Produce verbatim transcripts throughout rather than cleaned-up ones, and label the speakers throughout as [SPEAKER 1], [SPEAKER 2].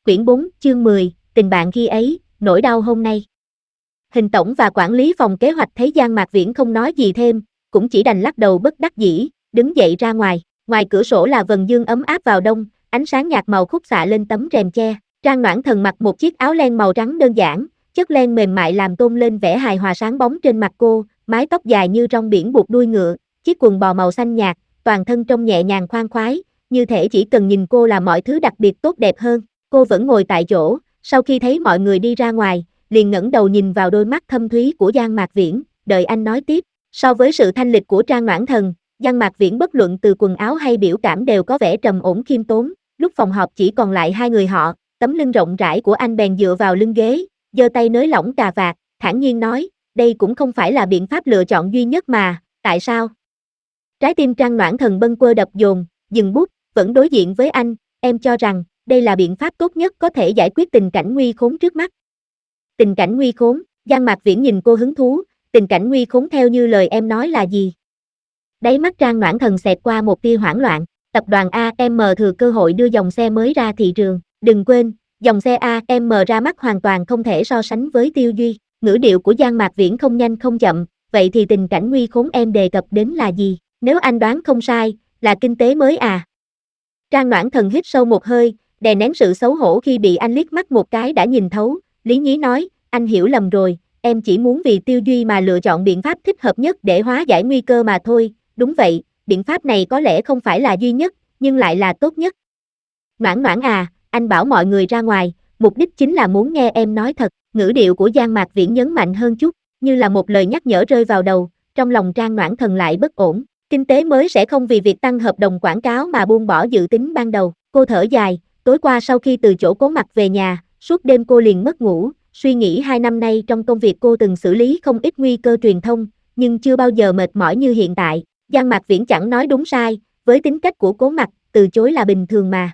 [SPEAKER 1] Quyển bốn, chương mười, tình bạn khi ấy, nỗi đau hôm nay. Hình tổng và quản lý phòng kế hoạch thấy Giang Mạc Viễn không nói gì thêm, cũng chỉ đành lắc đầu bất đắc dĩ, đứng dậy ra ngoài. Ngoài cửa sổ là vầng dương ấm áp vào đông, ánh sáng nhạt màu khúc xạ lên tấm rèm che. Trang Noãn Thần mặc một chiếc áo len màu trắng đơn giản, chất len mềm mại làm tôn lên vẻ hài hòa sáng bóng trên mặt cô, mái tóc dài như rong biển buộc đuôi ngựa, chiếc quần bò màu xanh nhạt, toàn thân trông nhẹ nhàng khoan khoái, như thể chỉ cần nhìn cô là mọi thứ đặc biệt tốt đẹp hơn. Cô vẫn ngồi tại chỗ, sau khi thấy mọi người đi ra ngoài, liền ngẩng đầu nhìn vào đôi mắt thâm thúy của Giang Mạc Viễn, đợi anh nói tiếp. So với sự thanh lịch của Trang Noãn Thần, Giang Mạc Viễn bất luận từ quần áo hay biểu cảm đều có vẻ trầm ổn khiêm tốn. Lúc phòng họp chỉ còn lại hai người họ, tấm lưng rộng rãi của anh bèn dựa vào lưng ghế, giơ tay nới lỏng cà vạt, thản nhiên nói, đây cũng không phải là biện pháp lựa chọn duy nhất mà, tại sao? Trái tim Trang Noãn Thần bâng quơ đập dồn, dừng bút, vẫn đối diện với anh, em cho rằng, đây là biện pháp tốt nhất có thể giải quyết tình cảnh nguy khốn trước mắt. Tình cảnh nguy khốn, Giang Mạc Viễn nhìn cô hứng thú, tình cảnh nguy khốn theo như lời em nói là gì? Đáy mắt Trang Noãn Thần xẹt qua một tia hoảng loạn, tập đoàn a em thừa cơ hội đưa dòng xe mới ra thị trường, đừng quên, dòng xe a em ra mắt hoàn toàn không thể so sánh với Tiêu Duy. Ngữ điệu của Giang Mạc Viễn không nhanh không chậm, vậy thì tình cảnh nguy khốn em đề cập đến là gì? Nếu anh đoán không sai, là kinh tế mới à? Trang Noãn Thần hít sâu một hơi, đè nén sự xấu hổ khi bị anh liếc mắt một cái đã nhìn thấu, lý nhí nói, anh hiểu lầm rồi, em chỉ muốn vì Tiêu Duy mà lựa chọn biện pháp thích hợp nhất để hóa giải nguy cơ mà thôi, đúng vậy, biện pháp này có lẽ không phải là duy nhất, nhưng lại là tốt nhất. Noãn Noãn à, anh bảo mọi người ra ngoài, mục đích chính là muốn nghe em nói thật, ngữ điệu của Giang Mạc Viễn nhấn mạnh hơn chút, như là một lời nhắc nhở rơi vào đầu, trong lòng Trang Noãn Thần lại bất ổn. Kinh tế mới sẽ không vì việc tăng hợp đồng quảng cáo mà buông bỏ dự tính ban đầu. Cô thở dài, tối qua sau khi từ chỗ Cố Mặc về nhà, suốt đêm cô liền mất ngủ, suy nghĩ hai năm nay trong công việc cô từng xử lý không ít nguy cơ truyền thông, nhưng chưa bao giờ mệt mỏi như hiện tại. Giang Mạc Viễn chẳng nói đúng sai, với tính cách của Cố Mặc, từ chối là bình thường mà.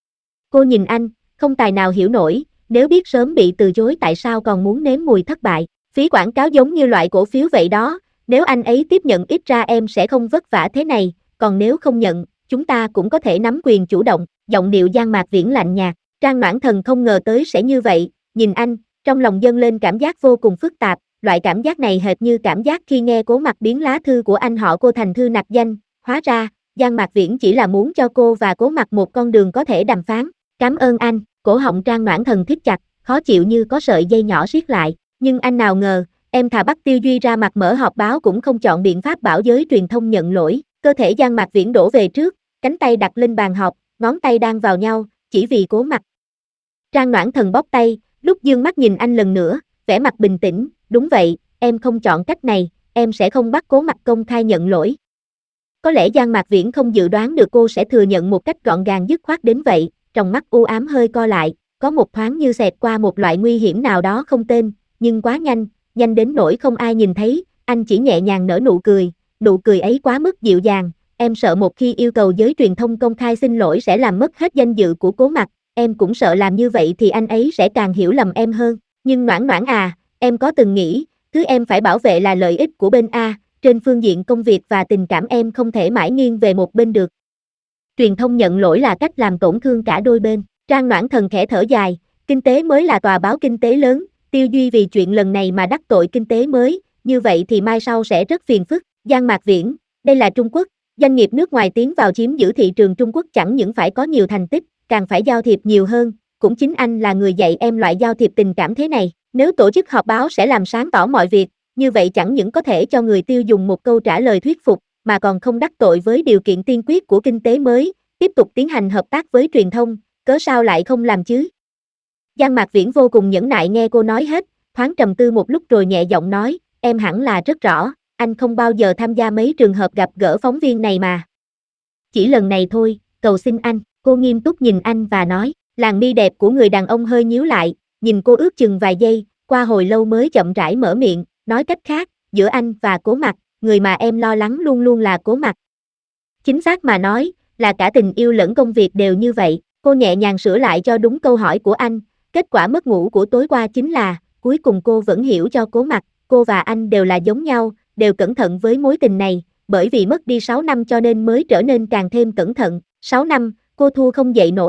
[SPEAKER 1] Cô nhìn anh, không tài nào hiểu nổi, nếu biết sớm bị từ chối tại sao còn muốn nếm mùi thất bại. Phí quảng cáo giống như loại cổ phiếu vậy đó. Nếu anh ấy tiếp nhận ít ra em sẽ không vất vả thế này, còn nếu không nhận, chúng ta cũng có thể nắm quyền chủ động, giọng điệu Giang Mạc Viễn lạnh nhạt. Trang Noãn Thần không ngờ tới sẽ như vậy, nhìn anh, trong lòng dâng lên cảm giác vô cùng phức tạp, loại cảm giác này hệt như cảm giác khi nghe Cố Mặc biến lá thư của anh họ cô thành thư nặc danh, hóa ra, Giang Mạc Viễn chỉ là muốn cho cô và Cố Mặc một con đường có thể đàm phán. Cảm ơn anh, cổ họng Trang Noãn Thần thít chặt, khó chịu như có sợi dây nhỏ siết lại, nhưng anh nào ngờ, em thà bắt Tiêu Duy ra mặt mở họp báo cũng không chọn biện pháp bảo giới truyền thông nhận lỗi. Cơ thể Giang Mạc Viễn đổ về trước, cánh tay đặt lên bàn họp, ngón tay đang vào nhau, chỉ vì Cố Mặc. Trang Noãn Thần bóp tay, lúc dương mắt nhìn anh lần nữa, vẻ mặt bình tĩnh, đúng vậy, em không chọn cách này, em sẽ không bắt Cố Mặc công khai nhận lỗi. Có lẽ Giang Mạc Viễn không dự đoán được cô sẽ thừa nhận một cách gọn gàng dứt khoát đến vậy, trong mắt u ám hơi co lại, có một thoáng như xẹt qua một loại nguy hiểm nào đó không tên, nhưng quá nhanh, nhanh đến nỗi không ai nhìn thấy, anh chỉ nhẹ nhàng nở nụ cười, nụ cười ấy quá mức dịu dàng, em sợ một khi yêu cầu giới truyền thông công khai xin lỗi sẽ làm mất hết danh dự của Cố Mặc, em cũng sợ làm như vậy thì anh ấy sẽ càng hiểu lầm em hơn, nhưng Noãn Noãn à, em có từng nghĩ, thứ em phải bảo vệ là lợi ích của bên A, trên phương diện công việc và tình cảm em không thể mãi nghiêng về một bên được. Truyền thông nhận lỗi là cách làm tổn thương cả đôi bên. Trang Noãn Thần khẽ thở dài, kinh tế mới là tòa báo kinh tế lớn, Tiêu Duy vì chuyện lần này mà đắc tội kinh tế mới, như vậy thì mai sau sẽ rất phiền phức. Giang Mạc Viễn, đây là Trung Quốc, doanh nghiệp nước ngoài tiến vào chiếm giữ thị trường Trung Quốc chẳng những phải có nhiều thành tích, càng phải giao thiệp nhiều hơn, cũng chính anh là người dạy em loại giao thiệp tình cảm thế này. Nếu tổ chức họp báo sẽ làm sáng tỏ mọi việc, như vậy chẳng những có thể cho người tiêu dùng một câu trả lời thuyết phục, mà còn không đắc tội với điều kiện tiên quyết của kinh tế mới, tiếp tục tiến hành hợp tác với truyền thông, cớ sao lại không làm chứ? Giang Mạc Viễn vô cùng nhẫn nại nghe cô nói hết, thoáng trầm tư một lúc rồi nhẹ giọng nói, em hẳn là rất rõ, anh không bao giờ tham gia mấy trường hợp gặp gỡ phóng viên này mà. Chỉ lần này thôi, cầu xin anh, cô nghiêm túc nhìn anh và nói, làn mi đẹp của người đàn ông hơi nhíu lại, nhìn cô ước chừng vài giây, qua hồi lâu mới chậm rãi mở miệng, nói cách khác, giữa anh và Cố Mặc, người mà em lo lắng luôn luôn là Cố Mặc. Chính xác mà nói, là cả tình yêu lẫn công việc đều như vậy, cô nhẹ nhàng sửa lại cho đúng câu hỏi của anh, kết quả mất ngủ của tối qua chính là, cuối cùng cô vẫn hiểu cho Cố Mặc, cô và anh đều là giống nhau, đều cẩn thận với mối tình này, bởi vì mất đi sáu năm cho nên mới trở nên càng thêm cẩn thận, sáu năm, cô thua không dậy nổi,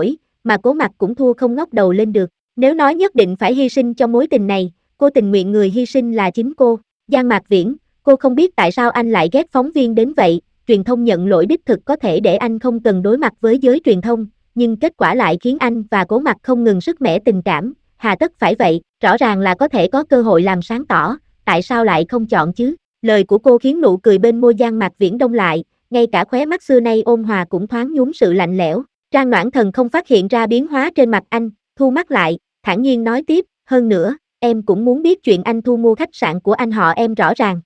[SPEAKER 1] mà Cố Mặc cũng thua không ngóc đầu lên được. Nếu nói nhất định phải hy sinh cho mối tình này, cô tình nguyện người hy sinh là chính cô. Giang Mạc Viễn, cô không biết tại sao anh lại ghét phóng viên đến vậy, truyền thông nhận lỗi đích thực có thể để anh không cần đối mặt với giới truyền thông, nhưng kết quả lại khiến anh và Cố Mặc không ngừng sứt mẻ tình cảm, hà tất phải vậy, rõ ràng là có thể có cơ hội làm sáng tỏ, tại sao lại không chọn chứ? Lời của cô khiến nụ cười bên môi Giang Mạc Viễn đông lại, ngay cả khóe mắt xưa nay ôn hòa cũng thoáng nhuốm sự lạnh lẽo. Trang Noãn Thần không phát hiện ra biến hóa trên mặt anh, thu mắt lại, thản nhiên nói tiếp, hơn nữa, em cũng muốn biết chuyện anh thu mua khách sạn của anh họ em rõ ràng.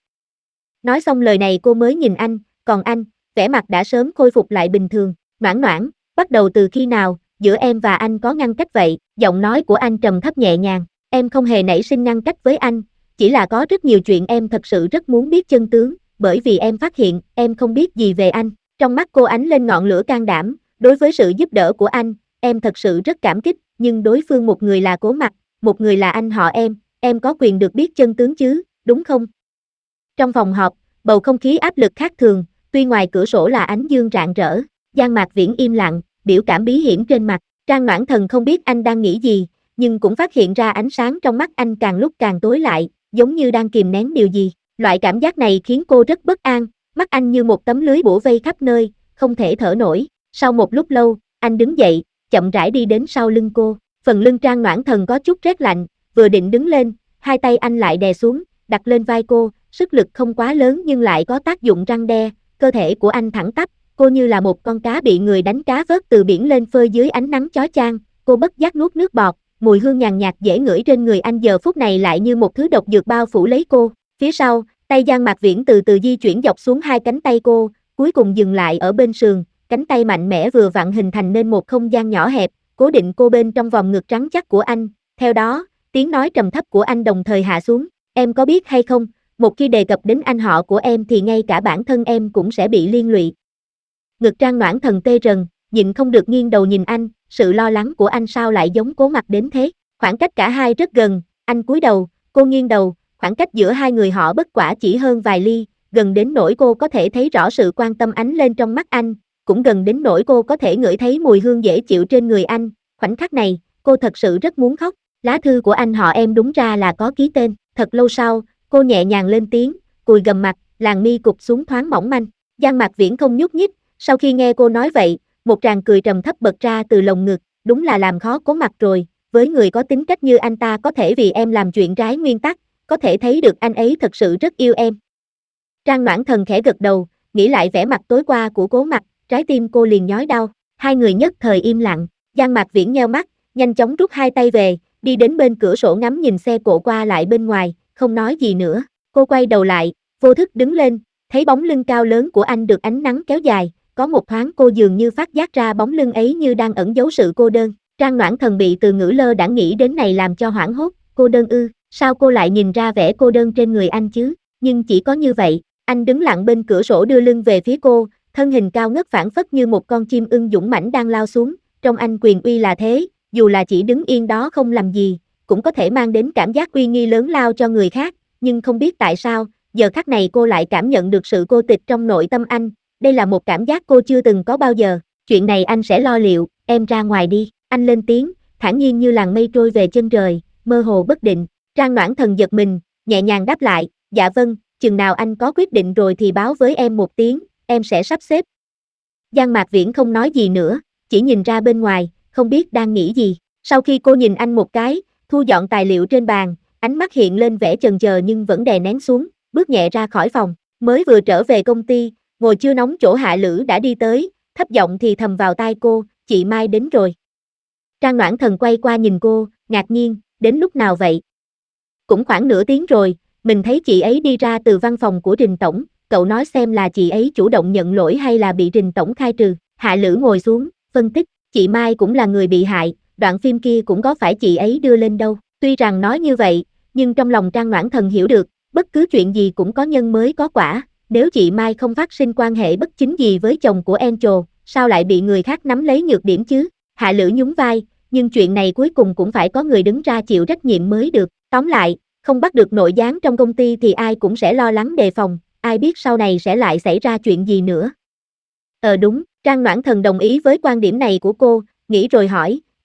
[SPEAKER 1] Nói xong lời này cô mới nhìn anh, còn anh, vẻ mặt đã sớm khôi phục lại bình thường. Noãn Noãn, bắt đầu từ khi nào, giữa em và anh có ngăn cách vậy? Giọng nói của anh trầm thấp nhẹ nhàng, em không hề nảy sinh ngăn cách với anh, chỉ là có rất nhiều chuyện em thật sự rất muốn biết chân tướng, bởi vì em phát hiện, em không biết gì về anh. Trong mắt cô ánh lên ngọn lửa can đảm, đối với sự giúp đỡ của anh, em thật sự rất cảm kích, nhưng đối phương một người là Cố Mặc, một người là anh họ em, em có quyền được biết chân tướng chứ, đúng không? Trong phòng họp, bầu không khí áp lực khác thường, tuy ngoài cửa sổ là ánh dương rạng rỡ, Giang Mạc Viễn im lặng, biểu cảm bí hiểm trên mặt. Trang Noãn Thần không biết anh đang nghĩ gì, nhưng cũng phát hiện ra ánh sáng trong mắt anh càng lúc càng tối lại, giống như đang kìm nén điều gì. Loại cảm giác này khiến cô rất bất an, mắt anh như một tấm lưới bủa vây khắp nơi, không thể thở nổi. Sau một lúc lâu, anh đứng dậy, chậm rãi đi đến sau lưng cô. Phần lưng Trang Noãn Thần có chút rét lạnh, vừa định đứng lên, hai tay anh lại đè xuống, đặt lên vai cô, sức lực không quá lớn nhưng lại có tác dụng răn đe, cơ thể của anh thẳng tắp, cô như là một con cá bị người đánh cá vớt từ biển lên phơi dưới ánh nắng chói chang, cô bất giác nuốt nước bọt, mùi hương nhàn nhạt dễ ngửi trên người anh giờ phút này lại như một thứ độc dược bao phủ lấy cô. Phía sau, tay Giang Mạc Viễn từ từ di chuyển dọc xuống hai cánh tay cô, cuối cùng dừng lại ở bên sườn, cánh tay mạnh mẽ vừa vặn hình thành nên một không gian nhỏ hẹp, cố định cô bên trong vòng ngực trắng chắc của anh. Theo đó, tiếng nói trầm thấp của anh đồng thời hạ xuống, em có biết hay không, một khi đề cập đến anh họ của em thì ngay cả bản thân em cũng sẽ bị liên lụy. Ngực Trang Noãn Thần tê rần, nhịn không được nghiêng đầu nhìn anh, sự lo lắng của anh sao lại giống Cố Mặc đến thế. Khoảng cách cả hai rất gần, anh cúi đầu, cô nghiêng đầu, khoảng cách giữa hai người họ bất quả chỉ hơn vài ly, gần đến nỗi cô có thể thấy rõ sự quan tâm ánh lên trong mắt anh, cũng gần đến nỗi cô có thể ngửi thấy mùi hương dễ chịu trên người anh. Khoảnh khắc này, cô thật sự rất muốn khóc. Lá thư của anh họ em đúng ra là có ký tên. Thật lâu sau, cô nhẹ nhàng lên tiếng, cùi gằm mặt, làn mi cụp xuống thoáng mỏng manh. Giang Mạc Viễn không nhúc nhích, sau khi nghe cô nói vậy, một tràng cười trầm thấp bật ra từ lồng ngực, đúng là làm khó Cố Mặc rồi, với người có tính cách như anh ta có thể vì em làm chuyện trái nguyên tắc, có thể thấy được anh ấy thật sự rất yêu em. Trang Noãn Thần khẽ gật đầu, nghĩ lại vẻ mặt tối qua của Cố Mặc, trái tim cô liền nhói đau, hai người nhất thời im lặng, Giang Mạc Viễn nheo mắt, nhanh chóng rút hai tay về, đi đến bên cửa sổ ngắm nhìn xe cộ qua lại bên ngoài, không nói gì nữa. Cô quay đầu lại, vô thức đứng lên, thấy bóng lưng cao lớn của anh được ánh nắng kéo dài, có một thoáng cô dường như phát giác ra bóng lưng ấy như đang ẩn giấu sự cô đơn. Trang Noãn Thần bị từ ngữ lơ đãng nghĩ đến này làm cho hoảng hốt, cô đơn ư, sao cô lại nhìn ra vẻ cô đơn trên người anh chứ, nhưng chỉ có như vậy, anh đứng lặng bên cửa sổ đưa lưng về phía cô, thân hình cao ngất phảng phất như một con chim ưng dũng mãnh đang lao xuống, trong anh quyền uy là thế, dù là chỉ đứng yên đó không làm gì, cũng có thể mang đến cảm giác uy nghi lớn lao cho người khác, nhưng không biết tại sao, giờ khắc này cô lại cảm nhận được sự cô tịch trong nội tâm anh, đây là một cảm giác cô chưa từng có bao giờ, chuyện này anh sẽ lo liệu, em ra ngoài đi, anh lên tiếng, thản nhiên như làn mây trôi về chân trời, mơ hồ bất định. Trang Noãn Thần giật mình, nhẹ nhàng đáp lại, dạ vâng, chừng nào anh có quyết định rồi thì báo với em một tiếng, em sẽ sắp xếp. Giang Mạc Viễn không nói gì nữa, chỉ nhìn ra bên ngoài, không biết đang nghĩ gì. Sau khi cô nhìn anh một cái, thu dọn tài liệu trên bàn, ánh mắt hiện lên vẻ chần chờ nhưng vẫn đè nén xuống, bước nhẹ ra khỏi phòng. Mới vừa trở về công ty, ngồi chưa nóng chỗ Hạ Lữ đã đi tới, thấp giọng thì thầm vào tai cô, chị Mai đến rồi. Trang Noãn Thần quay qua nhìn cô, ngạc nhiên, đến lúc nào vậy? Cũng khoảng nửa tiếng rồi, mình thấy chị ấy đi ra từ văn phòng của Trình Tổng, cậu nói xem là chị ấy chủ động nhận lỗi hay là bị Trình Tổng khai trừ. Hạ Lữ ngồi xuống, phân tích, chị Mai cũng là người bị hại, đoạn phim kia cũng có phải chị ấy đưa lên đâu. Tuy rằng nói như vậy, nhưng trong lòng Trang Noãn Thần hiểu được, bất cứ chuyện gì cũng có nhân mới có quả, nếu chị Mai không phát sinh quan hệ bất chính gì với chồng của Angel, sao lại bị người khác nắm lấy nhược điểm chứ? Hạ Lữ nhún vai, nhưng chuyện này cuối cùng cũng phải có người đứng ra chịu trách nhiệm mới được. Tóm lại, không bắt được nội gián trong công ty thì ai cũng sẽ lo lắng đề phòng, ai biết sau này sẽ lại xảy ra chuyện gì nữa. Ờ đúng, Trang Noãn Thần đồng ý với quan điểm này của cô, nghĩ rồi hỏi,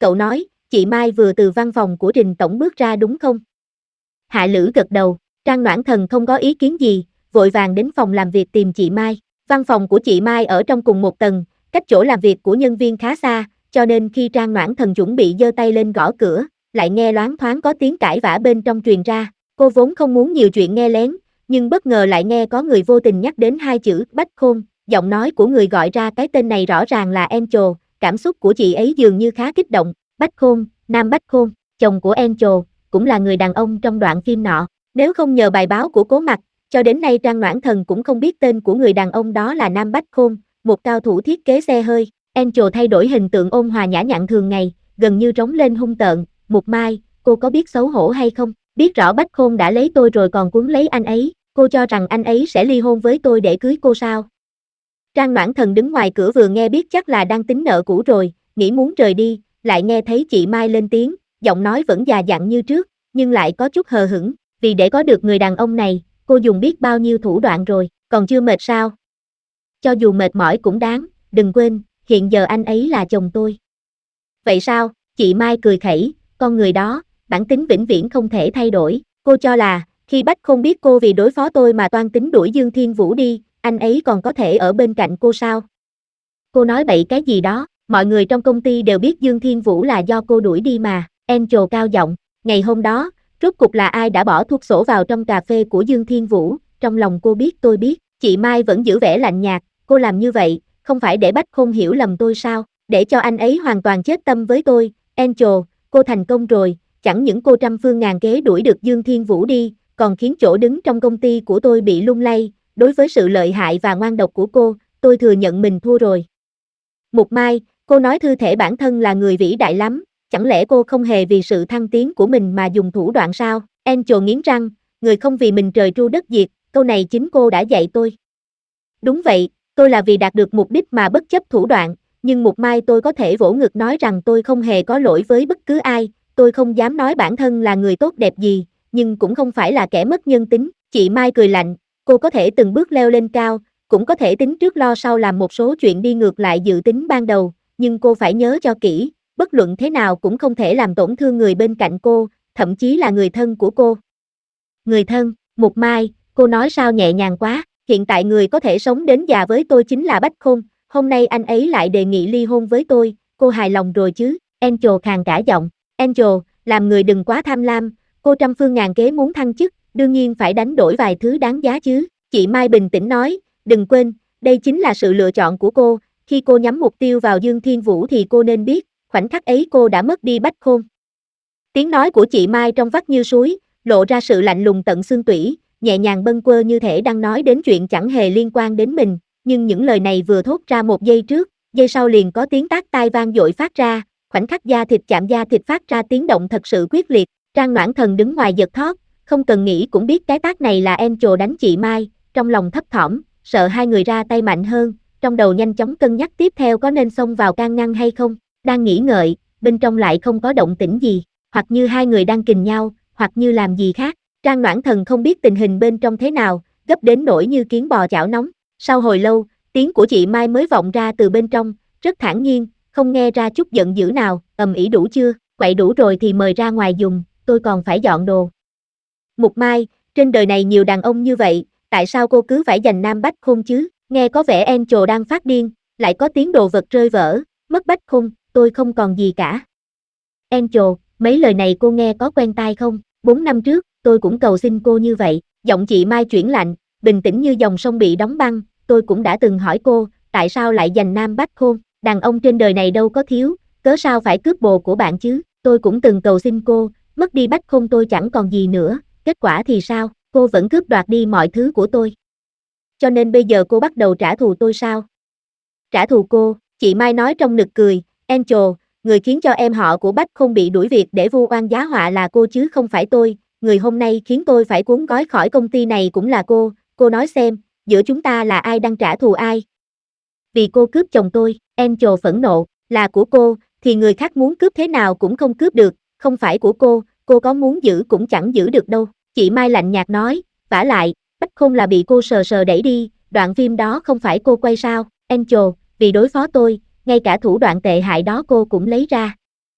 [SPEAKER 1] cậu nói, chị Mai vừa từ văn phòng của Trình Tổng bước ra đúng không? Hạ Lữ gật đầu, Trang Noãn Thần không có ý kiến gì, vội vàng đến phòng làm việc tìm chị Mai. Văn phòng của chị Mai ở trong cùng một tầng, cách chỗ làm việc của nhân viên khá xa, cho nên khi Trang Noãn Thần chuẩn bị giơ tay lên gõ cửa, lại nghe loáng thoáng có tiếng cãi vã bên trong truyền ra. Cô vốn không muốn nhiều chuyện nghe lén, nhưng bất ngờ lại nghe có người vô tình nhắc đến hai chữ Bách Khôn, giọng nói của người gọi ra cái tên này rõ ràng là Angel, cảm xúc của chị ấy dường như khá kích động. Bách Khôn, Nam Bách Khôn, chồng của Angel, cũng là người đàn ông trong đoạn phim nọ. Nếu không nhờ bài báo của Cố Mặc, cho đến nay Trang Noãn Thần cũng không biết tên của người đàn ông đó là Nam Bách Khôn, một cao thủ thiết kế xe hơi. Angel thay đổi hình tượng ôn hòa nhã nhặn thường ngày, gần như trống lên hung tợn. Mục Mai, cô có biết xấu hổ hay không? Biết rõ Bách Khôn đã lấy tôi rồi còn cuốn lấy anh ấy, cô cho rằng anh ấy sẽ ly hôn với tôi để cưới cô sao? Trang Noãn Thần đứng ngoài cửa vừa nghe biết chắc là đang tính nợ cũ rồi, nghĩ muốn rời đi, lại nghe thấy chị Mai lên tiếng, giọng nói vẫn già dặn như trước, nhưng lại có chút hờ hững, vì để có được người đàn ông này, cô dùng biết bao nhiêu thủ đoạn rồi, còn chưa mệt sao? Cho dù mệt mỏi cũng đáng, đừng quên, hiện giờ anh ấy là chồng tôi. Vậy sao? Chị Mai cười khẩy, con người đó, bản tính vĩnh viễn không thể thay đổi, cô cho là, khi Bách Khôn biết cô vì đối phó tôi mà toan tính đuổi Dương Thiên Vũ đi, anh ấy còn có thể ở bên cạnh cô sao? Cô nói bậy cái gì đó, mọi người trong công ty đều biết Dương Thiên Vũ là do cô đuổi đi mà. Angel cao giọng, ngày hôm đó, rốt cục là ai đã bỏ thuốc sổ vào trong cà phê của Dương Thiên Vũ, trong lòng cô biết tôi biết. Chị Mai vẫn giữ vẻ lạnh nhạt, cô làm như vậy, không phải để Bách Khôn hiểu lầm tôi sao, để cho anh ấy hoàn toàn chết tâm với tôi. Angel, cô thành công rồi, chẳng những cô trăm phương ngàn kế đuổi được Dương Thiên Vũ đi, còn khiến chỗ đứng trong công ty của tôi bị lung lay. Đối với sự lợi hại và ngoan độc của cô, tôi thừa nhận mình thua rồi. Mục Mai, cô nói thư thể bản thân là người vĩ đại lắm, chẳng lẽ cô không hề vì sự thăng tiến của mình mà dùng thủ đoạn sao? Angel nghiến răng, người không vì mình trời tru đất diệt, câu này chính cô đã dạy tôi. Đúng vậy, tôi là vì đạt được mục đích mà bất chấp thủ đoạn, nhưng Mục Mai tôi có thể vỗ ngực nói rằng tôi không hề có lỗi với bất cứ ai, tôi không dám nói bản thân là người tốt đẹp gì, nhưng cũng không phải là kẻ mất nhân tính. Chị Mai cười lạnh, cô có thể từng bước leo lên cao, cũng có thể tính trước lo sau làm một số chuyện đi ngược lại dự tính ban đầu, nhưng cô phải nhớ cho kỹ, bất luận thế nào cũng không thể làm tổn thương người bên cạnh cô, thậm chí là người thân của cô. Người thân, Mục Mai, cô nói sao nhẹ nhàng quá, hiện tại người có thể sống đến già với tôi chính là Bách Khôn, hôm nay anh ấy lại đề nghị ly hôn với tôi, cô hài lòng rồi chứ? Angel khàn cả giọng, Angel, làm người đừng quá tham lam, cô trăm phương ngàn kế muốn thăng chức, đương nhiên phải đánh đổi vài thứ đáng giá chứ. Chị Mai bình tĩnh nói, đừng quên, đây chính là sự lựa chọn của cô, khi cô nhắm mục tiêu vào Dương Thiên Vũ thì cô nên biết, khoảnh khắc ấy cô đã mất đi Bách Khôn. Tiếng nói của chị Mai trong vắt như suối, lộ ra sự lạnh lùng tận xương tủy, nhẹ nhàng bâng quơ như thể đang nói đến chuyện chẳng hề liên quan đến mình, nhưng những lời này vừa thốt ra một giây trước, giây sau liền có tiếng tát tai vang dội phát ra, khoảnh khắc da thịt chạm da thịt phát ra tiếng động thật sự quyết liệt. Trang Noãn Thần đứng ngoài giật thót, không cần nghĩ cũng biết cái tát này là Angel đánh chị Mai, trong lòng thấp thỏm, sợ hai người ra tay mạnh hơn, trong đầu nhanh chóng cân nhắc tiếp theo có nên xông vào can ngăn hay không, đang nghĩ ngợi, bên trong lại không có động tĩnh gì, hoặc như hai người đang kình nhau, hoặc như làm gì khác. Trang Noãn Thần không biết tình hình bên trong thế nào, gấp đến nỗi như kiến bò chảo nóng. Sau hồi lâu, tiếng của chị Mai mới vọng ra từ bên trong, rất thản nhiên, không nghe ra chút giận dữ nào, ầm ĩ đủ chưa, quậy đủ rồi thì mời ra ngoài dùng, tôi còn phải dọn đồ. Mục Mai, trên đời này nhiều đàn ông như vậy, tại sao cô cứ phải giành Nam Bách Khôn chứ? Nghe có vẻ Angel đang phát điên, lại có tiếng đồ vật rơi vỡ, mất Bách Khôn, tôi không còn gì cả. Angel, mấy lời này cô nghe có quen tai không? Bốn năm trước, tôi cũng cầu xin cô như vậy. Giọng chị Mai chuyển lạnh, bình tĩnh như dòng sông bị đóng băng, tôi cũng đã từng hỏi cô, tại sao lại giành Nam Bách Khôn? Đàn ông trên đời này đâu có thiếu, cớ sao phải cướp bồ của bạn chứ? Tôi cũng từng cầu xin cô, mất đi Bách Khôn tôi chẳng còn gì nữa, kết quả thì sao? Cô vẫn cướp đoạt đi mọi thứ của tôi. Cho nên bây giờ cô bắt đầu trả thù tôi sao? Trả thù cô, chị Mai nói trong nực cười, Angel, người khiến cho em họ của Bách Khôn bị đuổi việc để vu oan giá họa là cô chứ không phải tôi, người hôm nay khiến tôi phải cuốn gói khỏi công ty này cũng là cô, cô nói xem, giữa chúng ta là ai đang trả thù ai? Vì cô cướp chồng tôi, Angel phẫn nộ, là của cô, thì người khác muốn cướp thế nào cũng không cướp được, không phải của cô, cô có muốn giữ cũng chẳng giữ được đâu. Chị Mai lạnh nhạt nói, vả lại, Bách Khôn là bị cô sờ sờ đẩy đi, đoạn phim đó không phải cô quay sao, Angel, vì đối phó tôi, ngay cả thủ đoạn tệ hại đó cô cũng lấy ra.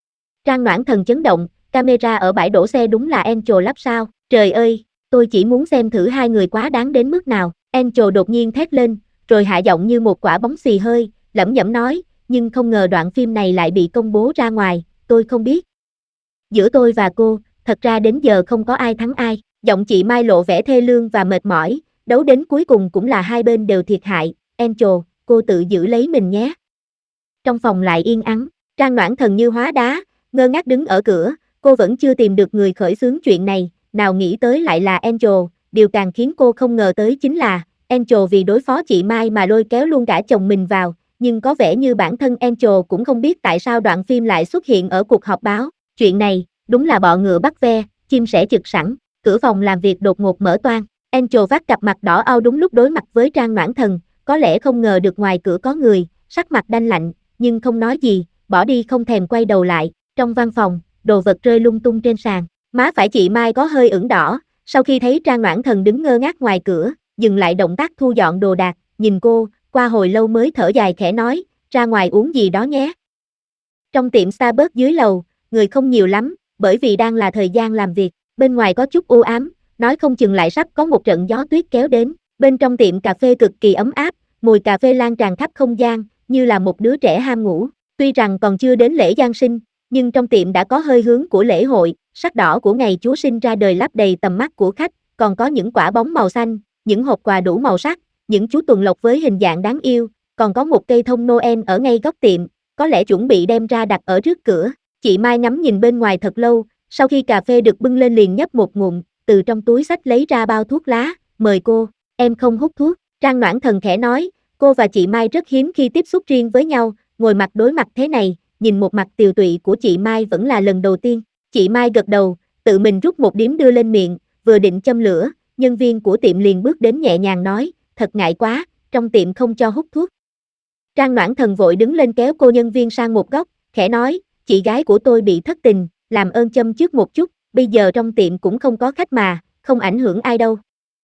[SPEAKER 1] Trang Noãn Thần chấn động, camera ở bãi đổ xe đúng là Angel lắp sao, trời ơi, tôi chỉ muốn xem thử hai người quá đáng đến mức nào, Angel đột nhiên thét lên, rồi hạ giọng như một quả bóng xì hơi, lẩm nhẩm nói, nhưng không ngờ đoạn phim này lại bị công bố ra ngoài, tôi không biết. Giữa tôi và cô, thật ra đến giờ không có ai thắng ai, giọng chị Mai lộ vẻ thê lương và mệt mỏi, đấu đến cuối cùng cũng là hai bên đều thiệt hại, Angel, cô tự giữ lấy mình nhé. Trong phòng lại yên ắng, Trang Noãn Thần như hóa đá, ngơ ngác đứng ở cửa, cô vẫn chưa tìm được người khởi xướng chuyện này, nào nghĩ tới lại là Angel, điều càng khiến cô không ngờ tới chính là, Angel vì đối phó chị Mai mà lôi kéo luôn cả chồng mình vào, nhưng có vẻ như bản thân Angel cũng không biết tại sao đoạn phim lại xuất hiện ở cuộc họp báo, chuyện này, đúng là bọ ngựa bắt ve, chim sẻ chực sẵn, cửa phòng làm việc đột ngột mở toang, Angel vác cặp mặt đỏ au đúng lúc đối mặt với Trang Noãn Thần, có lẽ không ngờ được ngoài cửa có người, sắc mặt đanh lạnh, nhưng không nói gì, bỏ đi không thèm quay đầu lại, trong văn phòng, đồ vật rơi lung tung trên sàn, má phải chị Mai có hơi ửng đỏ, sau khi thấy Trang Noãn Thần đứng ngơ ngác ngoài cửa, dừng lại động tác thu dọn đồ đạc, nhìn cô, qua hồi lâu mới thở dài khẽ nói, ra ngoài uống gì đó nhé. Trong tiệm Starbucks dưới lầu, người không nhiều lắm, bởi vì đang là thời gian làm việc, bên ngoài có chút u ám, nói không chừng lại sắp có một trận gió tuyết kéo đến, bên trong tiệm cà phê cực kỳ ấm áp, mùi cà phê lan tràn khắp không gian, như là một đứa trẻ ham ngủ, tuy rằng còn chưa đến lễ Giáng sinh, nhưng trong tiệm đã có hơi hướng của lễ hội, sắc đỏ của ngày Chúa sinh ra đời lấp đầy tầm mắt của khách, còn có những quả bóng màu xanh, những hộp quà đủ màu sắc, những chú tuần lộc với hình dạng đáng yêu, còn có một cây thông Noel ở ngay góc tiệm, có lẽ chuẩn bị đem ra đặt ở trước cửa. Chị Mai ngắm nhìn bên ngoài thật lâu, sau khi cà phê được bưng lên liền nhấp một ngụm, từ trong túi xách lấy ra bao thuốc lá, mời cô, em không hút thuốc, Trang Noãn Thần khẽ nói, cô và chị Mai rất hiếm khi tiếp xúc riêng với nhau, ngồi mặt đối mặt thế này, nhìn một mặt tiều tụy của chị Mai vẫn là lần đầu tiên, chị Mai gật đầu, tự mình rút một điếu đưa lên miệng, vừa định châm lửa, nhân viên của tiệm liền bước đến nhẹ nhàng nói, thật ngại quá, trong tiệm không cho hút thuốc. Trang Noãn Thần vội đứng lên kéo cô nhân viên sang một góc, khẽ nói, chị gái của tôi bị thất tình, làm ơn châm trước một chút, bây giờ trong tiệm cũng không có khách mà, không ảnh hưởng ai đâu.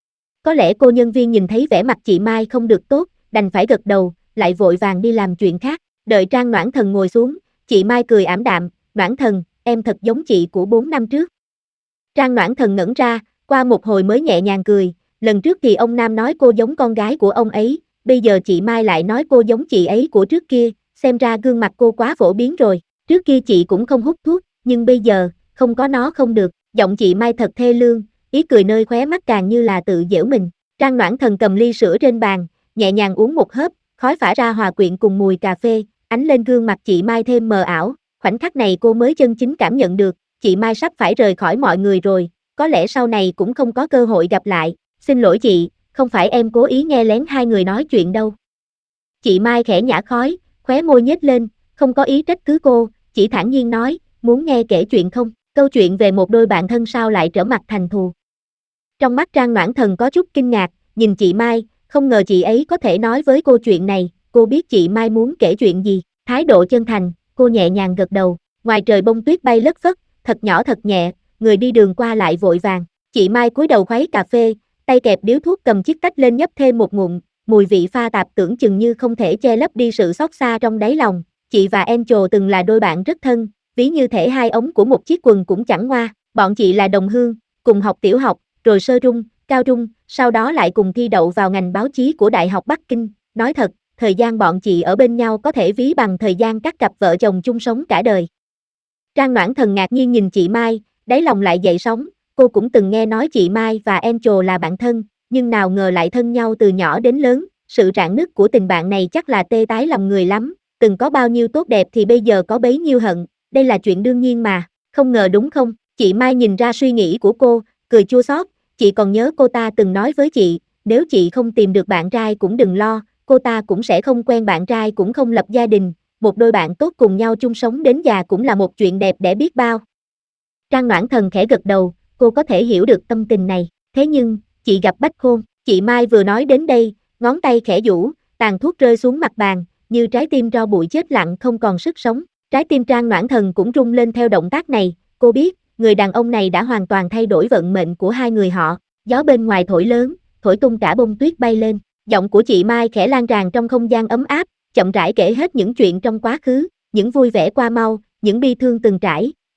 [SPEAKER 1] Có lẽ cô nhân viên nhìn thấy vẻ mặt chị Mai không được tốt, đành phải gật đầu, lại vội vàng đi làm chuyện khác, đợi Trang Noãn Thần ngồi xuống, chị Mai cười ảm đạm, Noãn Thần, em thật giống chị của bốn năm trước. Trang Noãn Thần ngẩn ra, qua một hồi mới nhẹ nhàng cười, lần trước thì ông Nam nói cô giống con gái của ông ấy, bây giờ chị Mai lại nói cô giống chị ấy của trước kia, xem ra gương mặt cô quá phổ biến rồi, trước kia chị cũng không hút thuốc, nhưng bây giờ, không có nó không được, giọng chị Mai thật thê lương, ý cười nơi khóe mắt càng như là tự giễu mình. Trang Noãn Thần cầm ly sữa trên bàn, nhẹ nhàng uống một hớp, khói phả ra hòa quyện cùng mùi cà phê, ánh lên gương mặt chị Mai thêm mờ ảo, khoảnh khắc này cô mới chân chính cảm nhận được, chị Mai sắp phải rời khỏi mọi người rồi, có lẽ sau này cũng không có cơ hội gặp lại, xin lỗi chị, không phải em cố ý nghe lén hai người nói chuyện đâu. Chị Mai khẽ nhả khói, khóe môi nhếch lên, không có ý trách cứ cô, chỉ thản nhiên nói, muốn nghe kể chuyện không, câu chuyện về một đôi bạn thân sao lại trở mặt thành thù. Trong mắt Trang Noãn Thần có chút kinh ngạc, nhìn chị Mai, không ngờ chị ấy có thể nói với cô chuyện này, cô biết chị Mai muốn kể chuyện gì, thái độ chân thành, cô nhẹ nhàng gật đầu, ngoài trời bông tuyết bay lất phất, thật nhỏ thật nhẹ, người đi đường qua lại vội vàng, chị Mai cúi đầu khuấy cà phê, tay kẹp điếu thuốc cầm chiếc tách lên nhấp thêm một ngụm, mùi vị pha tạp tưởng chừng như không thể che lấp đi sự xót xa trong đáy lòng, chị và Angel từng là đôi bạn rất thân, ví như thể hai ống của một chiếc quần cũng chẳng ngoa, bọn chị là đồng hương, cùng học tiểu học, rồi sơ trung, cao trung, sau đó lại cùng thi đậu vào ngành báo chí của Đại học Bắc Kinh, nói thật, thời gian bọn chị ở bên nhau có thể ví bằng thời gian các cặp vợ chồng chung sống cả đời. Trang Noãn Thần ngạc nhiên nhìn chị Mai, đáy lòng lại dậy sóng, cô cũng từng nghe nói chị Mai và Angel là bạn thân, nhưng nào ngờ lại thân nhau từ nhỏ đến lớn, sự rạn nứt của tình bạn này chắc là tê tái lòng người lắm, từng có bao nhiêu tốt đẹp thì bây giờ có bấy nhiêu hận, đây là chuyện đương nhiên mà, không ngờ đúng không, chị Mai nhìn ra suy nghĩ của cô, cười chua xót, chị còn nhớ cô ta từng nói với chị, nếu chị không tìm được bạn trai cũng đừng lo, cô ta cũng sẽ không quen bạn trai cũng không lập gia đình, một đôi bạn tốt cùng nhau chung sống đến già cũng là một chuyện đẹp để biết bao. Trang Noãn Thần khẽ gật đầu, cô có thể hiểu được tâm tình này, thế nhưng, chị gặp Bách Khôn, chị Mai vừa nói đến đây, ngón tay khẽ giũ, tàn thuốc rơi xuống mặt bàn, như trái tim tro bụi chết lặng không còn sức sống, trái tim Trang Noãn Thần cũng rung lên theo động tác này, cô biết, người đàn ông này đã hoàn toàn thay đổi vận mệnh của hai người họ, gió bên ngoài thổi lớn, thổi tung cả bông tuyết bay lên, giọng của chị Mai khẽ lan tràn trong không gian ấm áp, chậm rãi kể hết những chuyện trong quá khứ, những vui vẻ qua mau, những bi thương từng trải,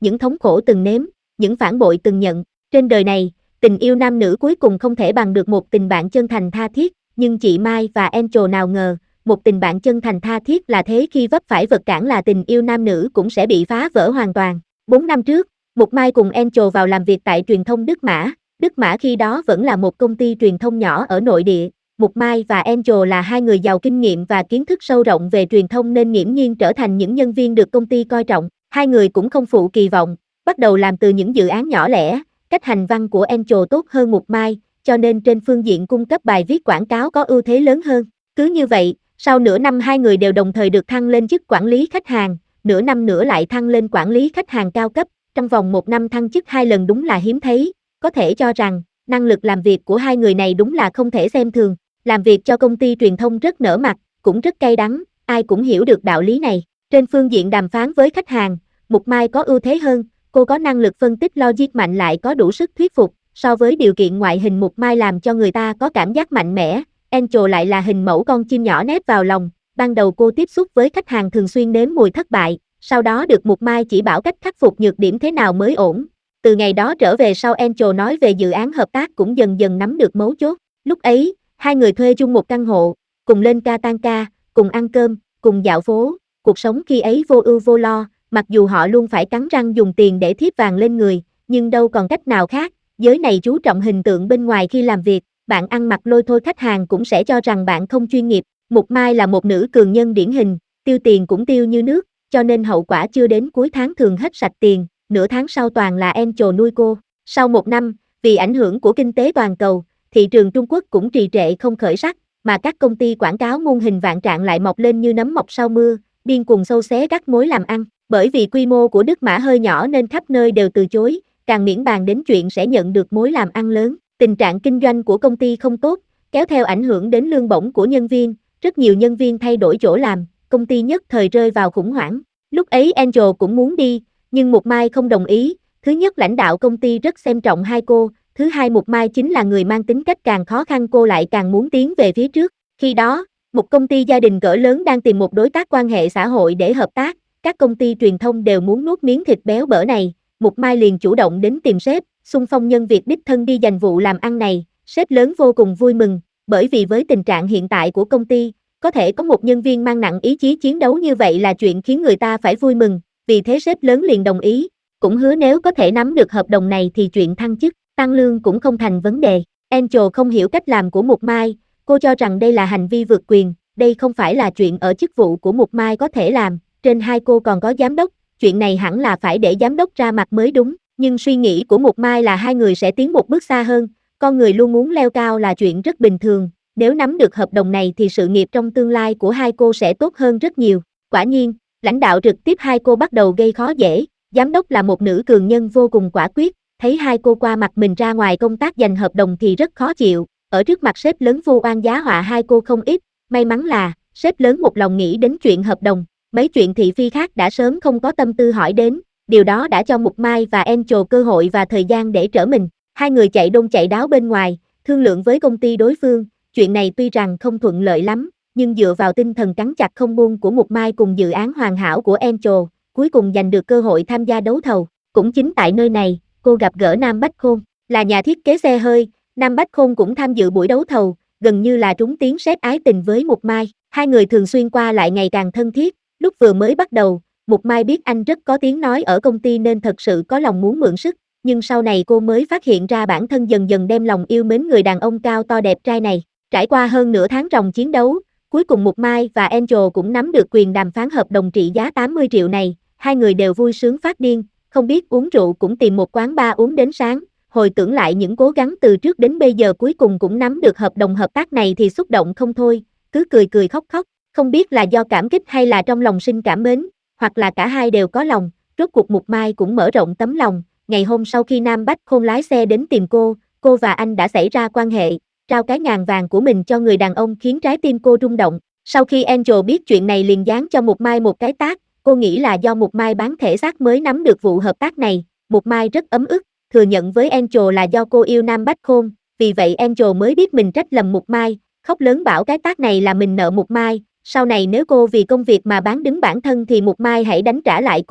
[SPEAKER 1] những thống khổ từng nếm, những phản bội từng nhận. Trên đời này, tình yêu nam nữ cuối cùng không thể bằng được một tình bạn chân thành tha thiết, nhưng chị Mai và Angel nào ngờ, một tình bạn chân thành tha thiết là thế khi vấp phải vật cản là tình yêu nam nữ cũng sẽ bị phá vỡ hoàn toàn. Bốn năm trước, Mục Mai cùng Angel vào làm việc tại truyền thông Đức Mã. Đức Mã khi đó vẫn là một công ty truyền thông nhỏ ở nội địa. Mục Mai và Angel là hai người giàu kinh nghiệm và kiến thức sâu rộng về truyền thông nên nghiễm nhiên trở thành những nhân viên được công ty coi trọng. Hai người cũng không phụ kỳ vọng, bắt đầu làm từ những dự án nhỏ lẻ. Cách hành văn của Angel tốt hơn Mục Mai, cho nên trên phương diện cung cấp bài viết quảng cáo có ưu thế lớn hơn. Cứ như vậy, sau nửa năm hai người đều đồng thời được thăng lên chức quản lý khách hàng, nửa năm nữa lại thăng lên quản lý khách hàng cao cấp. Trong vòng một năm thăng chức hai lần đúng là hiếm thấy, có thể cho rằng, năng lực làm việc của hai người này đúng là không thể xem thường. Làm việc cho công ty truyền thông rất nở mặt, cũng rất cay đắng, ai cũng hiểu được đạo lý này. Trên phương diện đàm phán với khách hàng, Mục Mai có ưu thế hơn, cô có năng lực phân tích logic mạnh lại có đủ sức thuyết phục, so với điều kiện ngoại hình Mục Mai làm cho người ta có cảm giác mạnh mẽ, Angel lại là hình mẫu con chim nhỏ nép vào lòng. Ban đầu cô tiếp xúc với khách hàng thường xuyên nếm mùi thất bại, sau đó được Mục Mai chỉ bảo cách khắc phục nhược điểm thế nào mới ổn. Từ ngày đó trở về sau Angel nói về dự án hợp tác cũng dần dần nắm được mấu chốt. Lúc ấy, hai người thuê chung một căn hộ, cùng lên ca tan ca, cùng ăn cơm, cùng dạo phố, cuộc sống khi ấy vô ưu vô lo, mặc dù họ luôn phải cắn răng dùng tiền để thiếp vàng lên người, nhưng đâu còn cách nào khác, giới này chú trọng hình tượng bên ngoài khi làm việc, bạn ăn mặc lôi thôi khách hàng cũng sẽ cho rằng bạn không chuyên nghiệp. Mục Mai là một nữ cường nhân điển hình, tiêu tiền cũng tiêu như nước, cho nên hậu quả chưa đến cuối tháng thường hết sạch tiền, nửa tháng sau toàn là Angel nuôi cô. Sau một năm, vì ảnh hưởng của kinh tế toàn cầu, thị trường Trung Quốc cũng trì trệ không khởi sắc, mà các công ty quảng cáo muôn hình vạn trạng lại mọc lên như nấm mọc sau mưa, điên cuồng xâu xé các mối làm ăn. Bởi vì quy mô của Đức Mã hơi nhỏ nên khắp nơi đều từ chối, càng miễn bàn đến chuyện sẽ nhận được mối làm ăn lớn. Tình trạng kinh doanh của công ty không tốt, kéo theo ảnh hưởng đến lương bổng của nhân viên, rất nhiều nhân viên thay đổi chỗ làm, công ty nhất thời rơi vào khủng hoảng. Lúc ấy Angel cũng muốn đi, nhưng Mục Mai không đồng ý. Thứ nhất, lãnh đạo công ty rất xem trọng hai cô, thứ hai, Mục Mai chính là người mang tính cách càng khó khăn cô lại càng muốn tiến về phía trước. Khi đó, một công ty gia đình cỡ lớn đang tìm một đối tác quan hệ xã hội để hợp tác, các công ty truyền thông đều muốn nuốt miếng thịt béo bở này. Mục Mai liền chủ động đến tìm sếp, xung phong nhân việc đích thân đi giành vụ làm ăn này. Sếp lớn vô cùng vui mừng, bởi vì với tình trạng hiện tại của công ty, có thể có một nhân viên mang nặng ý chí chiến đấu như vậy là chuyện khiến người ta phải vui mừng, vì thế sếp lớn liền đồng ý, cũng hứa nếu có thể nắm được hợp đồng này thì chuyện thăng chức, tăng lương cũng không thành vấn đề. Angel không hiểu cách làm của Mục Mai, cô cho rằng đây là hành vi vượt quyền, đây không phải là chuyện ở chức vụ của Mục Mai có thể làm, trên hai cô còn có giám đốc, chuyện này hẳn là phải để giám đốc ra mặt mới đúng, nhưng suy nghĩ của Mục Mai là hai người sẽ tiến một bước xa hơn, con người luôn muốn leo cao là chuyện rất bình thường, nếu nắm được hợp đồng này thì sự nghiệp trong tương lai của hai cô sẽ tốt hơn rất nhiều. Quả nhiên, lãnh đạo trực tiếp hai cô bắt đầu gây khó dễ, giám đốc là một nữ cường nhân vô cùng quả quyết, thấy hai cô qua mặt mình ra ngoài công tác giành hợp đồng thì rất khó chịu, ở trước mặt sếp lớn vu oan giá họa hai cô không ít, may mắn là, sếp lớn một lòng nghĩ đến chuyện hợp đồng, mấy chuyện thị phi khác đã sớm không có tâm tư hỏi đến, điều đó đã cho Mục Mai và Angel cơ hội và thời gian để trở mình, hai người chạy đôn chạy đáo bên ngoài, thương lượng với công ty đối phương, chuyện này tuy rằng không thuận lợi lắm, nhưng dựa vào tinh thần cắn chặt không buông của Mục Mai cùng dự án hoàn hảo của Angel, cuối cùng giành được cơ hội tham gia đấu thầu, cũng chính tại nơi này, cô gặp gỡ Nam Bách Khôn, là nhà thiết kế xe hơi, Nam Bách Khôn cũng tham dự buổi đấu thầu, gần như là trúng tiếng sét ái tình với Mục Mai, hai người thường xuyên qua lại ngày càng thân thiết, lúc vừa mới bắt đầu, Mục Mai biết anh rất có tiếng nói ở công ty nên thật sự có lòng muốn mượn sức, nhưng sau này cô mới phát hiện ra bản thân dần dần đem lòng yêu mến người đàn ông cao to đẹp trai này, trải qua hơn nửa tháng ròng chiến đấu, cuối cùng Mục Mai và Angel cũng nắm được quyền đàm phán hợp đồng trị giá tám mươi triệu này, hai người đều vui sướng phát điên, không biết uống rượu cũng tìm một quán bar uống đến sáng, hồi tưởng lại những cố gắng từ trước đến bây giờ cuối cùng cũng nắm được hợp đồng hợp tác này thì xúc động không thôi, cứ cười cười khóc khóc, không biết là do cảm kích hay là trong lòng sinh cảm mến, hoặc là cả hai đều có lòng, rốt cuộc Mục Mai cũng mở rộng tấm lòng, ngày hôm sau khi Nam Bách Khôn lái xe đến tìm cô, cô và anh đã xảy ra quan hệ, trao cái ngàn vàng của mình cho người đàn ông khiến trái tim cô rung động, sau khi Angel biết chuyện này liền giáng cho Mục Mai một cái tát, cô nghĩ là do Mục Mai bán thể xác mới nắm được vụ hợp tác này, Mục Mai rất ấm ức, thừa nhận với Angel là do cô yêu Nam Bách Khôn, vì vậy Angel mới biết mình trách lầm Mục Mai, khóc lớn bảo cái tát này là mình nợ Mục Mai, sau này nếu cô vì công việc mà bán đứng bản thân thì Mục Mai hãy đánh trả lại cô.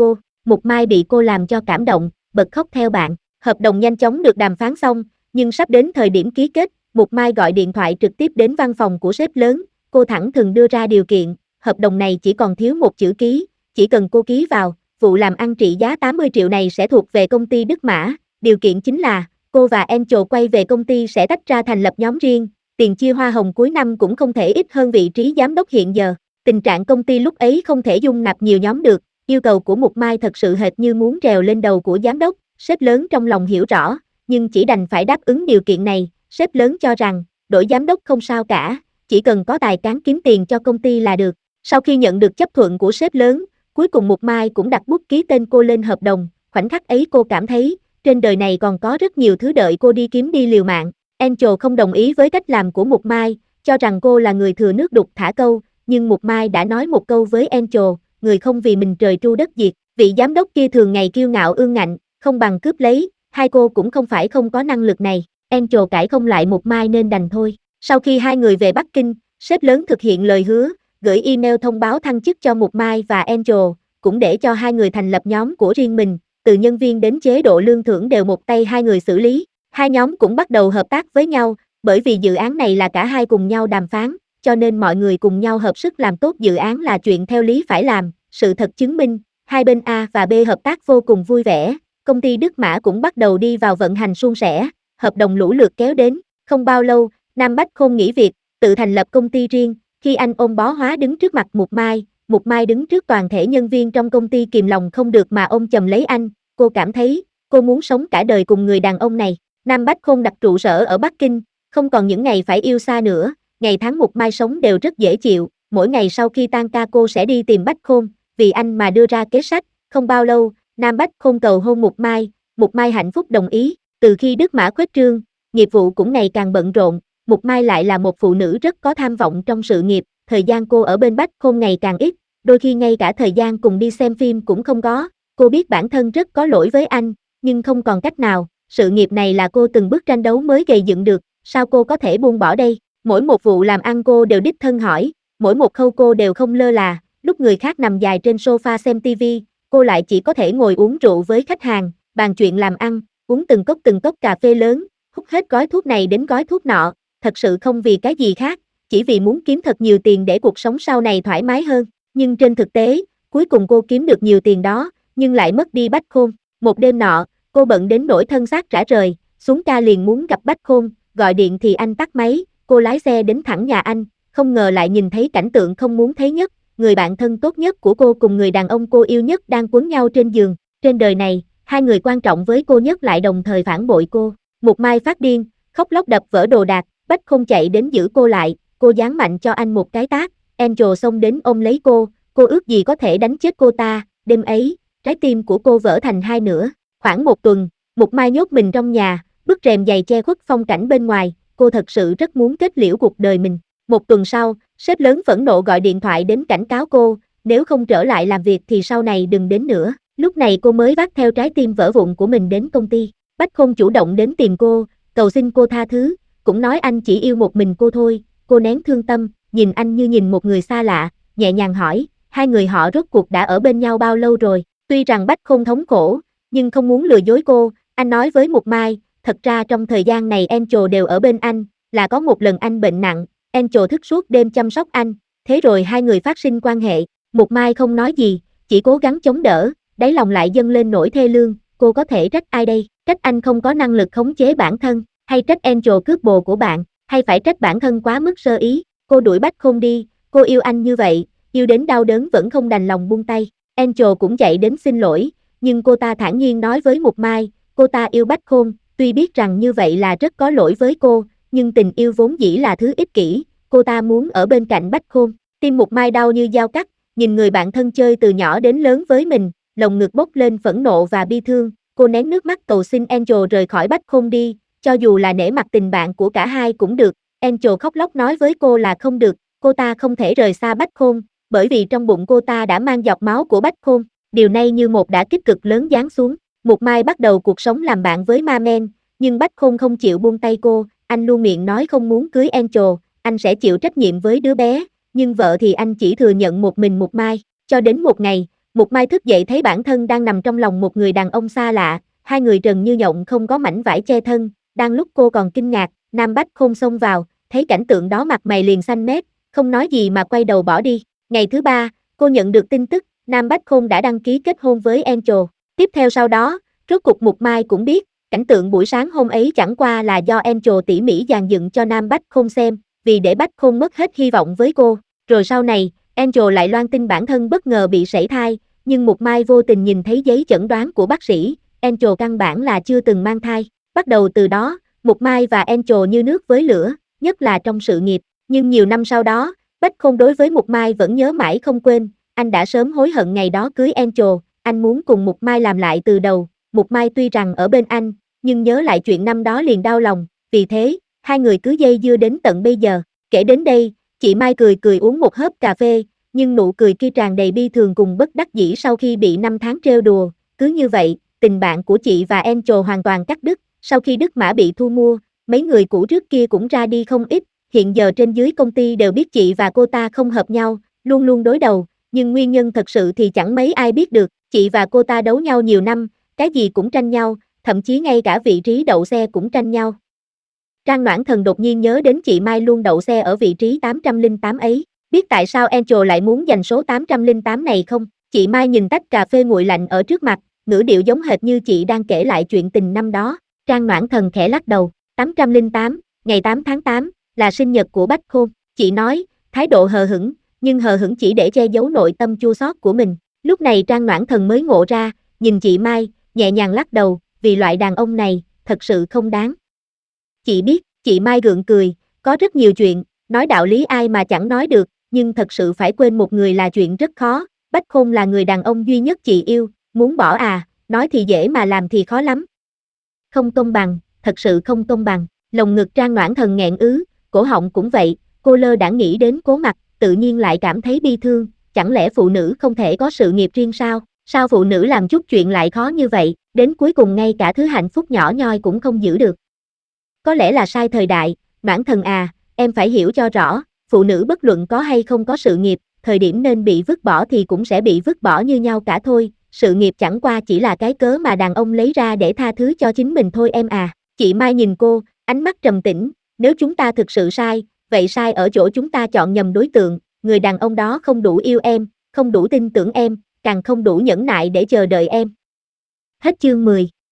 [SPEAKER 1] Mục Mai bị cô làm cho cảm động, bật khóc theo bạn. Hợp đồng nhanh chóng được đàm phán xong, nhưng sắp đến thời điểm ký kết, Mục Mai gọi điện thoại trực tiếp đến văn phòng của sếp lớn, cô thẳng thừng đưa ra điều kiện, hợp đồng này chỉ còn thiếu một chữ ký, chỉ cần cô ký vào, vụ làm ăn trị giá tám mươi triệu này sẽ thuộc về công ty Đức Mã, điều kiện chính là, cô và Angel quay về công ty sẽ tách ra thành lập nhóm riêng, tiền chia hoa hồng cuối năm cũng không thể ít hơn vị trí giám đốc hiện giờ. Tình trạng công ty lúc ấy không thể dung nạp nhiều nhóm được, yêu cầu của Mục Mai thật sự hệt như muốn trèo lên đầu của giám đốc, sếp lớn trong lòng hiểu rõ, nhưng chỉ đành phải đáp ứng điều kiện này, sếp lớn cho rằng, đổi giám đốc không sao cả, chỉ cần có tài cán kiếm tiền cho công ty là được. Sau khi nhận được chấp thuận của sếp lớn, cuối cùng Mục Mai cũng đặt bút ký tên cô lên hợp đồng, khoảnh khắc ấy cô cảm thấy, trên đời này còn có rất nhiều thứ đợi cô đi kiếm đi liều mạng. Angel không đồng ý với cách làm của Mục Mai, cho rằng cô là người thừa nước đục thả câu, nhưng Mục Mai đã nói một câu với Angel, người không vì mình trời tru đất diệt, vị giám đốc kia thường ngày kiêu ngạo ương ngạnh, không bằng cướp lấy, hai cô cũng không phải không có năng lực này. Angel cãi không lại Mục Mai nên đành thôi. Sau khi hai người về Bắc Kinh, sếp lớn thực hiện lời hứa, gửi email thông báo thăng chức cho Mục Mai và Angel, cũng để cho hai người thành lập nhóm của riêng mình, từ nhân viên đến chế độ lương thưởng đều một tay hai người xử lý. Hai nhóm cũng bắt đầu hợp tác với nhau, bởi vì dự án này là cả hai cùng nhau đàm phán, cho nên mọi người cùng nhau hợp sức làm tốt dự án là chuyện theo lý phải làm. Sự thật chứng minh, hai bên A và B hợp tác vô cùng vui vẻ, công ty Đức Mã cũng bắt đầu đi vào vận hành suôn sẻ, hợp đồng lũ lượt kéo đến. Không bao lâu, Nam Bách Khôn nghỉ việc, tự thành lập công ty riêng, khi anh ôm bó hóa đứng trước mặt Mục Mai, Mục Mai đứng trước toàn thể nhân viên trong công ty kìm lòng không được mà ôm chầm lấy anh, cô cảm thấy, cô muốn sống cả đời cùng người đàn ông này. Nam Bách Khôn đặt trụ sở ở Bắc Kinh, không còn những ngày phải yêu xa nữa, ngày tháng Mục Mai sống đều rất dễ chịu, mỗi ngày sau khi tan ca cô sẽ đi tìm Bách Khôn, vì anh mà đưa ra kế sách. Không bao lâu, Nam Bách Khôn cầu hôn Mục Mai, Mục Mai hạnh phúc đồng ý. Từ khi Đức Mã khuếch trương, nghiệp vụ cũng ngày càng bận rộn, Mục Mai lại là một phụ nữ rất có tham vọng trong sự nghiệp, thời gian cô ở bên Bách Khôn ngày càng ít, đôi khi ngay cả thời gian cùng đi xem phim cũng không có. Cô biết bản thân rất có lỗi với anh, nhưng không còn cách nào, sự nghiệp này là cô từng bước tranh đấu mới gầy dựng được, sao cô có thể buông bỏ đây? Mỗi một vụ làm ăn cô đều đích thân hỏi, mỗi một khâu cô đều không lơ là, lúc người khác nằm dài trên sofa xem tivi, cô lại chỉ có thể ngồi uống rượu với khách hàng, bàn chuyện làm ăn, uống từng cốc từng cốc cà phê lớn, hút hết gói thuốc này đến gói thuốc nọ, thật sự không vì cái gì khác, chỉ vì muốn kiếm thật nhiều tiền để cuộc sống sau này thoải mái hơn. Nhưng trên thực tế, cuối cùng cô kiếm được nhiều tiền đó, nhưng lại mất đi Bách Khôn. Một đêm nọ, cô bận đến nỗi thân xác rã rời, xuống ca liền muốn gặp Bách Khôn, gọi điện thì anh tắt máy, cô lái xe đến thẳng nhà anh, không ngờ lại nhìn thấy cảnh tượng không muốn thấy nhất, người bạn thân tốt nhất của cô cùng người đàn ông cô yêu nhất đang quấn nhau trên giường. Trên đời này, hai người quan trọng với cô nhất lại đồng thời phản bội cô. Mục Mai phát điên, khóc lóc đập vỡ đồ đạc, Bách Khôn chạy đến giữ cô lại, cô giáng mạnh cho anh một cái tát, Angel xông đến ôm lấy cô, cô ước gì có thể đánh chết cô ta. Đêm ấy, trái tim của cô vỡ thành hai nửa. Khoảng một tuần, Mục Mai nhốt mình trong nhà, bức rèm dày che khuất phong cảnh bên ngoài, cô thật sự rất muốn kết liễu cuộc đời mình. Một tuần sau, sếp lớn phẫn nộ gọi điện thoại đến cảnh cáo cô, nếu không trở lại làm việc thì sau này đừng đến nữa. Lúc này cô mới vác theo trái tim vỡ vụn của mình đến công ty. Bách Khôn chủ động đến tìm cô, cầu xin cô tha thứ, cũng nói anh chỉ yêu một mình cô thôi. Cô nén thương tâm, nhìn anh như nhìn một người xa lạ, nhẹ nhàng hỏi, hai người họ rốt cuộc đã ở bên nhau bao lâu rồi? Tuy rằng Bách Khôn thống khổ, nhưng không muốn lừa dối cô, anh nói với Mục Mai, thật ra trong thời gian này Angel đều ở bên anh, là có một lần anh bệnh nặng, Angel thức suốt đêm chăm sóc anh, thế rồi hai người phát sinh quan hệ. Mục Mai không nói gì, chỉ cố gắng chống đỡ, đáy lòng lại dâng lên nỗi thê lương, cô có thể trách ai đây? Trách anh không có năng lực khống chế bản thân, hay trách Angel cướp bồ của bạn, hay phải trách bản thân quá mức sơ ý? Cô đuổi Bách Khôn đi, cô yêu anh như vậy, yêu đến đau đớn vẫn không đành lòng buông tay. Angel cũng chạy đến xin lỗi, nhưng cô ta thản nhiên nói với Mục Mai, cô ta yêu Bách Khôn, tuy biết rằng như vậy là rất có lỗi với cô, nhưng tình yêu vốn dĩ là thứ ích kỷ, cô ta muốn ở bên cạnh Bách Khôn. Tim Mục Mai đau như dao cắt, nhìn người bạn thân chơi từ nhỏ đến lớn với mình, lồng ngực bốc lên phẫn nộ và bi thương, cô nén nước mắt cầu xin Angel rời khỏi Bách Khôn đi, cho dù là nể mặt tình bạn của cả hai cũng được. Angel khóc lóc nói với cô là không được, cô ta không thể rời xa Bách Khôn, bởi vì trong bụng cô ta đã mang giọt máu của Bách Khôn. Điều này như một đả kích cực lớn giáng xuống. Mục Mai bắt đầu cuộc sống làm bạn với ma men, nhưng Bách Khôn không chịu buông tay cô, anh luôn miệng nói không muốn cưới Angel, anh sẽ chịu trách nhiệm với đứa bé, nhưng vợ thì anh chỉ thừa nhận một mình Mục Mai. Cho đến một ngày, Mục Mai thức dậy thấy bản thân đang nằm trong lòng một người đàn ông xa lạ, hai người trần như nhộng không có mảnh vải che thân, đang lúc cô còn kinh ngạc, Nam Bách Khôn xông vào, thấy cảnh tượng đó mặt mày liền xanh mét, không nói gì mà quay đầu bỏ đi. Ngày thứ ba, cô nhận được tin tức, Nam Bách Khôn đã đăng ký kết hôn với Angel. Tiếp theo sau đó, rốt cục Mục Mai cũng biết, cảnh tượng buổi sáng hôm ấy chẳng qua là do Angel tỉ mỉ dàn dựng cho Nam Bách Khôn xem, vì để Bách Khôn mất hết hy vọng với cô. Rồi sau này, Angel lại loan tin bản thân bất ngờ bị sảy thai, nhưng Mục Mai vô tình nhìn thấy giấy chẩn đoán của bác sĩ, Angel căn bản là chưa từng mang thai. Bắt đầu từ đó, Mục Mai và Angel như nước với lửa, nhất là trong sự nghiệp. Nhưng nhiều năm sau đó, Bách Khôn đối với Mục Mai vẫn nhớ mãi không quên, anh đã sớm hối hận ngày đó cưới Angel, anh muốn cùng Mục Mai làm lại từ đầu. Mục Mai tuy rằng ở bên anh, nhưng nhớ lại chuyện năm đó liền đau lòng, vì thế, hai người cứ dây dưa đến tận bây giờ. Kể đến đây, chị Mai cười cười uống một hớp cà phê, nhưng nụ cười kia tràn đầy bi thường cùng bất đắc dĩ sau khi bị năm tháng trêu đùa. Cứ như vậy, tình bạn của chị và Angel hoàn toàn cắt đứt. Sau khi Đức Mã bị thu mua, mấy người cũ trước kia cũng ra đi không ít. Hiện giờ trên dưới công ty đều biết chị và cô ta không hợp nhau, luôn luôn đối đầu, nhưng nguyên nhân thật sự thì chẳng mấy ai biết được. Chị và cô ta đấu nhau nhiều năm, cái gì cũng tranh nhau, thậm chí ngay cả vị trí đậu xe cũng tranh nhau. Trang Noãn Thần đột nhiên nhớ đến chị Mai luôn đậu xe ở vị trí tám trăm lẻ tám ấy, biết tại sao Angel lại muốn giành số tám trăm lẻ tám này không? Chị Mai nhìn tách cà phê nguội lạnh ở trước mặt, ngữ điệu giống hệt như chị đang kể lại chuyện tình năm đó. Trang Noãn Thần khẽ lắc đầu, tám trăm lẻ tám, ngày tám tháng tám, là sinh nhật của Bách Khôn. Chị nói, thái độ hờ hững, nhưng hờ hững chỉ để che giấu nội tâm chua xót của mình. Lúc này Trang Noãn Thần mới ngộ ra, nhìn chị Mai, nhẹ nhàng lắc đầu, vì loại đàn ông này, thật sự không đáng. Chị biết, chị Mai gượng cười, có rất nhiều chuyện, nói đạo lý ai mà chẳng nói được, nhưng thật sự phải quên một người là chuyện rất khó. Bách Khôn là người đàn ông duy nhất chị yêu, muốn bỏ à, nói thì dễ mà làm thì khó lắm. Không công bằng, thật sự không công bằng. Lồng ngực Trang Noãn Thần nghẹn ứ, cổ họng cũng vậy, cô lơ đãng nghĩ đến Cố Mặc, tự nhiên lại cảm thấy bi thương, chẳng lẽ phụ nữ không thể có sự nghiệp riêng sao? Sao phụ nữ làm chút chuyện lại khó như vậy, đến cuối cùng ngay cả thứ hạnh phúc nhỏ nhoi cũng không giữ được. Có lẽ là sai thời đại, Noãn Thần à, em phải hiểu cho rõ, phụ nữ bất luận có hay không có sự nghiệp, thời điểm nên bị vứt bỏ thì cũng sẽ bị vứt bỏ như nhau cả thôi, sự nghiệp chẳng qua chỉ là cái cớ mà đàn ông lấy ra để tha thứ cho chính mình thôi em à. Chị Mai nhìn cô, ánh mắt trầm tĩnh, nếu chúng ta thực sự sai, vậy sai ở chỗ chúng ta chọn nhầm đối tượng, người đàn ông đó không đủ yêu em, không đủ tin tưởng em, càng không đủ nhẫn nại để chờ đợi em. Hết chương mười.